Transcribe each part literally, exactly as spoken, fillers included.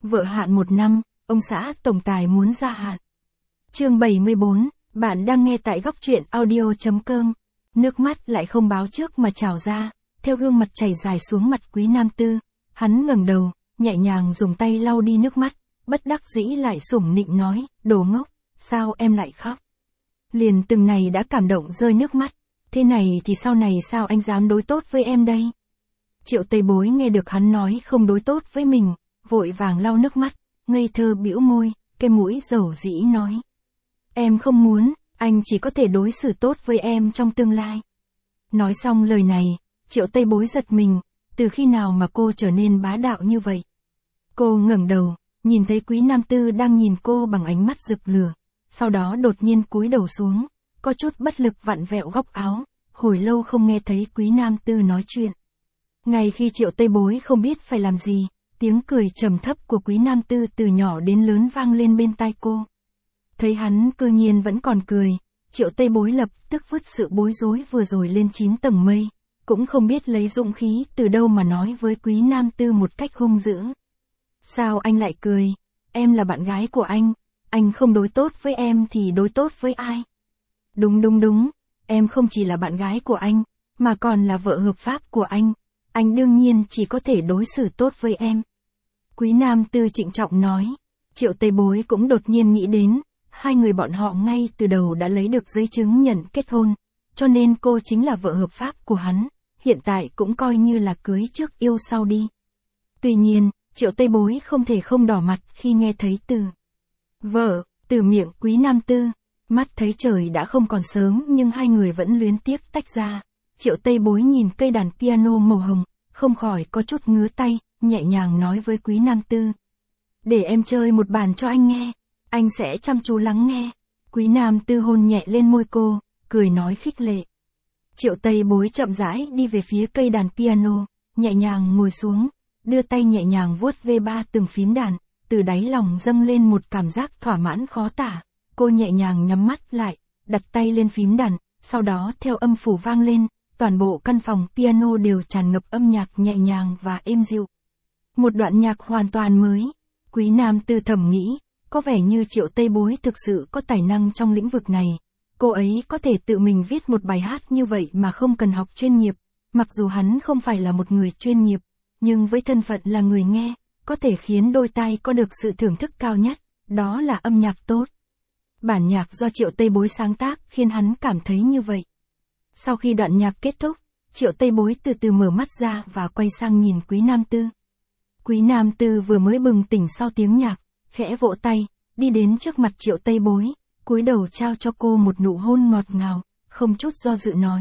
Vợ hạn một năm, ông xã tổng tài muốn gia hạn. Chương bảy mươi bốn, bạn đang nghe tại góc truyện audio chấm com. Nước mắt lại không báo trước mà trào ra, theo gương mặt chảy dài xuống mặt Quý Nam Tư. Hắn ngẩng đầu, nhẹ nhàng dùng tay lau đi nước mắt, bất đắc dĩ lại sủng nịnh nói, đồ ngốc, sao em lại khóc? Liền từng này đã cảm động rơi nước mắt, thế này thì sau này sao anh dám đối tốt với em đây? Triệu Tây Bối nghe được hắn nói không đối tốt với mình, vội vàng lau nước mắt, ngây thơ bĩu môi, cái mũi dầu dĩ nói. Em không muốn, anh chỉ có thể đối xử tốt với em trong tương lai. Nói xong lời này, Triệu Tây Bối giật mình, từ khi nào mà cô trở nên bá đạo như vậy? Cô ngẩng đầu, nhìn thấy Quý Nam Tư đang nhìn cô bằng ánh mắt rực lửa, sau đó đột nhiên cúi đầu xuống, có chút bất lực vặn vẹo góc áo, hồi lâu không nghe thấy Quý Nam Tư nói chuyện. Ngay khi Triệu Tây Bối không biết phải làm gì, tiếng cười trầm thấp của Quý Nam Tư từ nhỏ đến lớn vang lên bên tai cô. Thấy hắn cư nhiên vẫn còn cười, Triệu Tây Bối lập tức vứt sự bối rối vừa rồi lên chín tầng mây, cũng không biết lấy dũng khí từ đâu mà nói với Quý Nam Tư một cách hung dữ. Sao anh lại cười? Em là bạn gái của anh, anh không đối tốt với em thì đối tốt với ai? Đúng đúng đúng, em không chỉ là bạn gái của anh, mà còn là vợ hợp pháp của anh, anh đương nhiên chỉ có thể đối xử tốt với em. Quý Nam Tư trịnh trọng nói. Triệu Tây Bối cũng đột nhiên nghĩ đến, hai người bọn họ ngay từ đầu đã lấy được giấy chứng nhận kết hôn, cho nên cô chính là vợ hợp pháp của hắn, hiện tại cũng coi như là cưới trước yêu sau đi. Tuy nhiên, Triệu Tây Bối không thể không đỏ mặt khi nghe thấy từ vợ, từ miệng Quý Nam Tư. Mắt thấy trời đã không còn sớm nhưng hai người vẫn luyến tiếc tách ra. Triệu Tây Bối nhìn cây đàn piano màu hồng, không khỏi có chút ngứa tay, nhẹ nhàng nói với Quý Nam Tư. Để em chơi một bản cho anh nghe, anh sẽ chăm chú lắng nghe. Quý Nam Tư hôn nhẹ lên môi cô, cười nói khích lệ. Triệu Tây Bối chậm rãi đi về phía cây đàn piano, nhẹ nhàng ngồi xuống, đưa tay nhẹ nhàng vuốt ve ba từng phím đàn, từ đáy lòng dâng lên một cảm giác thỏa mãn khó tả. Cô nhẹ nhàng nhắm mắt lại, đặt tay lên phím đàn, sau đó theo âm phủ vang lên, toàn bộ căn phòng piano đều tràn ngập âm nhạc nhẹ nhàng và êm dịu. Một đoạn nhạc hoàn toàn mới. Quý Nam Tư thầm nghĩ, có vẻ như Triệu Tây Bối thực sự có tài năng trong lĩnh vực này. Cô ấy có thể tự mình viết một bài hát như vậy mà không cần học chuyên nghiệp, mặc dù hắn không phải là một người chuyên nghiệp, nhưng với thân phận là người nghe, có thể khiến đôi tai có được sự thưởng thức cao nhất, đó là âm nhạc tốt. Bản nhạc do Triệu Tây Bối sáng tác khiến hắn cảm thấy như vậy. Sau khi đoạn nhạc kết thúc, Triệu Tây Bối từ từ mở mắt ra và quay sang nhìn Quý Nam Tư. Quý Nam Tư vừa mới bừng tỉnh sau tiếng nhạc, khẽ vỗ tay, đi đến trước mặt Triệu Tây Bối, cúi đầu trao cho cô một nụ hôn ngọt ngào, không chút do dự nói.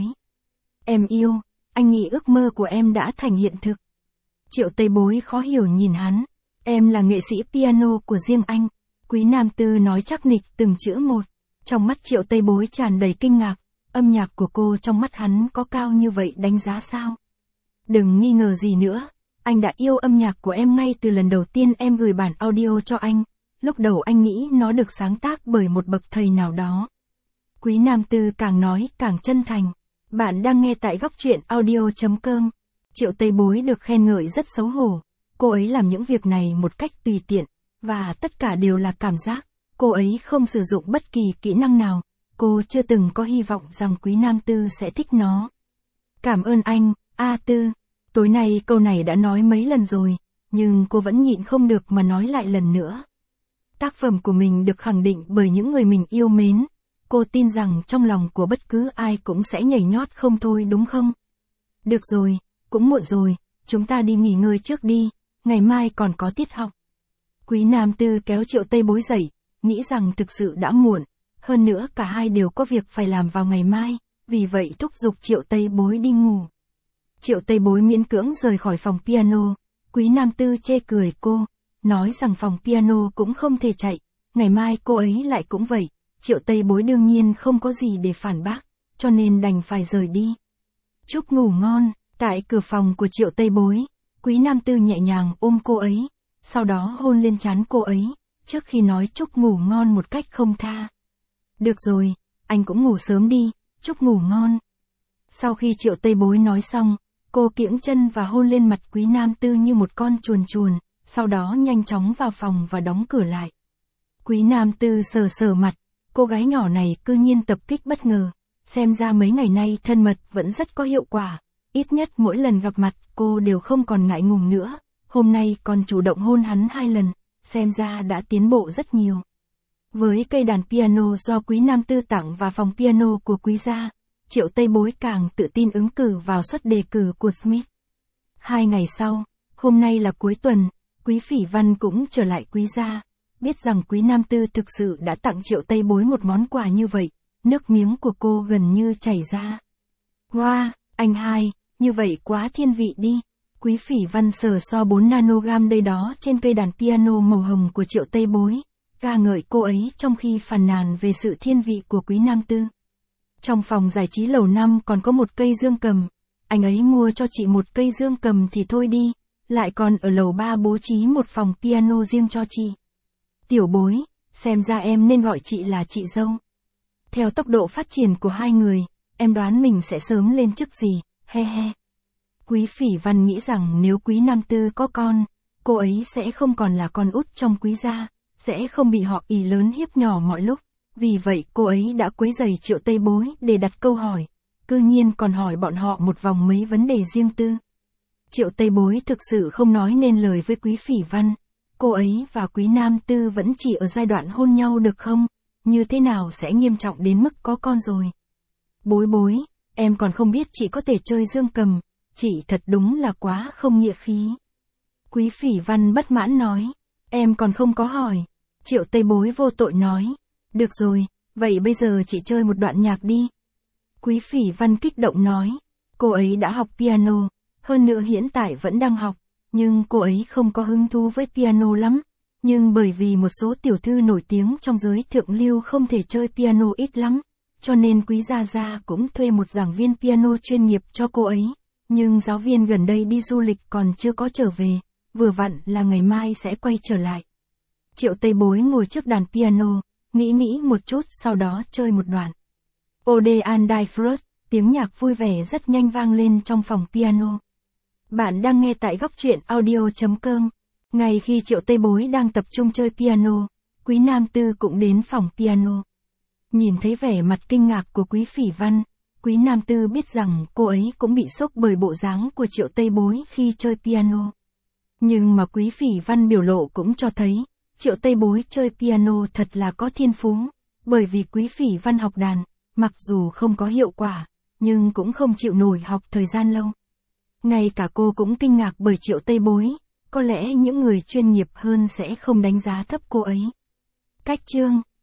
Em yêu, anh nghĩ ước mơ của em đã thành hiện thực. Triệu Tây Bối khó hiểu nhìn hắn, em là nghệ sĩ piano của riêng anh. Quý Nam Tư nói chắc nịch từng chữ một, trong mắt Triệu Tây Bối tràn đầy kinh ngạc, âm nhạc của cô trong mắt hắn có cao như vậy đánh giá sao? Đừng nghi ngờ gì nữa, anh đã yêu âm nhạc của em ngay từ lần đầu tiên em gửi bản audio cho anh, lúc đầu anh nghĩ nó được sáng tác bởi một bậc thầy nào đó. Quý Nam Tư càng nói càng chân thành, bạn đang nghe tại góc truyện audio chấm com. Triệu Tây Bối được khen ngợi rất xấu hổ, cô ấy làm những việc này một cách tùy tiện. Và tất cả đều là cảm giác, cô ấy không sử dụng bất kỳ kỹ năng nào, cô chưa từng có hy vọng rằng Quý Nam Tư sẽ thích nó. Cảm ơn anh, A Tư, tối nay câu này đã nói mấy lần rồi, nhưng cô vẫn nhịn không được mà nói lại lần nữa. Tác phẩm của mình được khẳng định bởi những người mình yêu mến, cô tin rằng trong lòng của bất cứ ai cũng sẽ nhảy nhót không thôi đúng không? Được rồi, cũng muộn rồi, chúng ta đi nghỉ ngơi trước đi, ngày mai còn có tiết học. Quý Nam Tư kéo Triệu Tây Bối dậy, nghĩ rằng thực sự đã muộn, hơn nữa cả hai đều có việc phải làm vào ngày mai, vì vậy thúc giục Triệu Tây Bối đi ngủ. Triệu Tây Bối miễn cưỡng rời khỏi phòng piano, Quý Nam Tư chê cười cô, nói rằng phòng piano cũng không thể chạy, ngày mai cô ấy lại cũng vậy, Triệu Tây Bối đương nhiên không có gì để phản bác, cho nên đành phải rời đi. Chúc ngủ ngon, tại cửa phòng của Triệu Tây Bối, Quý Nam Tư nhẹ nhàng ôm cô ấy, sau đó hôn lên trán cô ấy, trước khi nói chúc ngủ ngon một cách không tha. Được rồi, anh cũng ngủ sớm đi, chúc ngủ ngon. Sau khi Triệu Tây Bối nói xong, cô kiễng chân và hôn lên mặt Quý Nam Tư như một con chuồn chuồn, sau đó nhanh chóng vào phòng và đóng cửa lại. Quý Nam Tư sờ sờ mặt, cô gái nhỏ này cư nhiên tập kích bất ngờ, xem ra mấy ngày nay thân mật vẫn rất có hiệu quả, ít nhất mỗi lần gặp mặt cô đều không còn ngại ngùng nữa, hôm nay còn chủ động hôn hắn hai lần, xem ra đã tiến bộ rất nhiều. Với cây đàn piano do Quý Nam Tư tặng và phòng piano của Quý gia, Triệu Tây Bối càng tự tin ứng cử vào suất đề cử của Smith. Hai ngày sau, hôm nay là cuối tuần, Quý Phỉ Văn cũng trở lại Quý gia, biết rằng Quý Nam Tư thực sự đã tặng Triệu Tây Bối một món quà như vậy, nước miếng của cô gần như chảy ra. Wow, anh hai, như vậy quá thiên vị đi. Quý Phỉ Văn sờ so bốn nanogam đây đó trên cây đàn piano màu hồng của Triệu Tây Bối, ca ngợi cô ấy trong khi phàn nàn về sự thiên vị của Quý Nam Tư. Trong phòng giải trí lầu năm còn có một cây dương cầm, anh ấy mua cho chị một cây dương cầm thì thôi đi, lại còn ở lầu ba bố trí một phòng piano riêng cho chị. Tiểu Bối, xem ra em nên gọi chị là chị dâu. Theo tốc độ phát triển của hai người, em đoán mình sẽ sớm lên chức gì, he he. Quý Phỉ Văn nghĩ rằng nếu Quý Nam Tư có con, cô ấy sẽ không còn là con út trong Quý gia, sẽ không bị họ ỷ lớn hiếp nhỏ mọi lúc. Vì vậy cô ấy đã quấy rầy Triệu Tây Bối để đặt câu hỏi, cư nhiên còn hỏi bọn họ một vòng mấy vấn đề riêng tư. Triệu Tây Bối thực sự không nói nên lời với Quý Phỉ Văn, cô ấy và Quý Nam Tư vẫn chỉ ở giai đoạn hôn nhau được không, như thế nào sẽ nghiêm trọng đến mức có con rồi. Bối bối, em còn không biết chị có thể chơi dương cầm, chị thật đúng là quá không nghĩa khí. Quý Phỉ Văn bất mãn nói, em còn không có hỏi. Triệu Tây Bối vô tội nói, được rồi, vậy bây giờ chị chơi một đoạn nhạc đi. Quý Phỉ Văn kích động nói, cô ấy đã học piano, hơn nữa hiện tại vẫn đang học, nhưng cô ấy không có hứng thú với piano lắm. Nhưng bởi vì một số tiểu thư nổi tiếng trong giới thượng lưu không thể chơi piano ít lắm, cho nên Quý Gia Gia cũng thuê một giảng viên piano chuyên nghiệp cho cô ấy. Nhưng giáo viên gần đây đi du lịch còn chưa có trở về, vừa vặn là ngày mai sẽ quay trở lại. Triệu Tây Bối ngồi trước đàn piano, nghĩ nghĩ một chút sau đó chơi một đoạn. Ode an die Freude, tiếng nhạc vui vẻ rất nhanh vang lên trong phòng piano. Bạn đang nghe tại góc truyện audio chấm com. Ngay khi Triệu Tây Bối đang tập trung chơi piano, Quý Nam Tư cũng đến phòng piano. Nhìn thấy vẻ mặt kinh ngạc của Quý Phỉ Văn, Quý Nam Tư biết rằng cô ấy cũng bị sốc bởi bộ dáng của Triệu Tây Bối khi chơi piano. Nhưng mà Quý Phỉ Văn biểu lộ cũng cho thấy, Triệu Tây Bối chơi piano thật là có thiên phú, bởi vì Quý Phỉ Văn học đàn, mặc dù không có hiệu quả, nhưng cũng không chịu nổi học thời gian lâu. Ngay cả cô cũng kinh ngạc bởi Triệu Tây Bối, có lẽ những người chuyên nghiệp hơn sẽ không đánh giá thấp cô ấy. Cách chương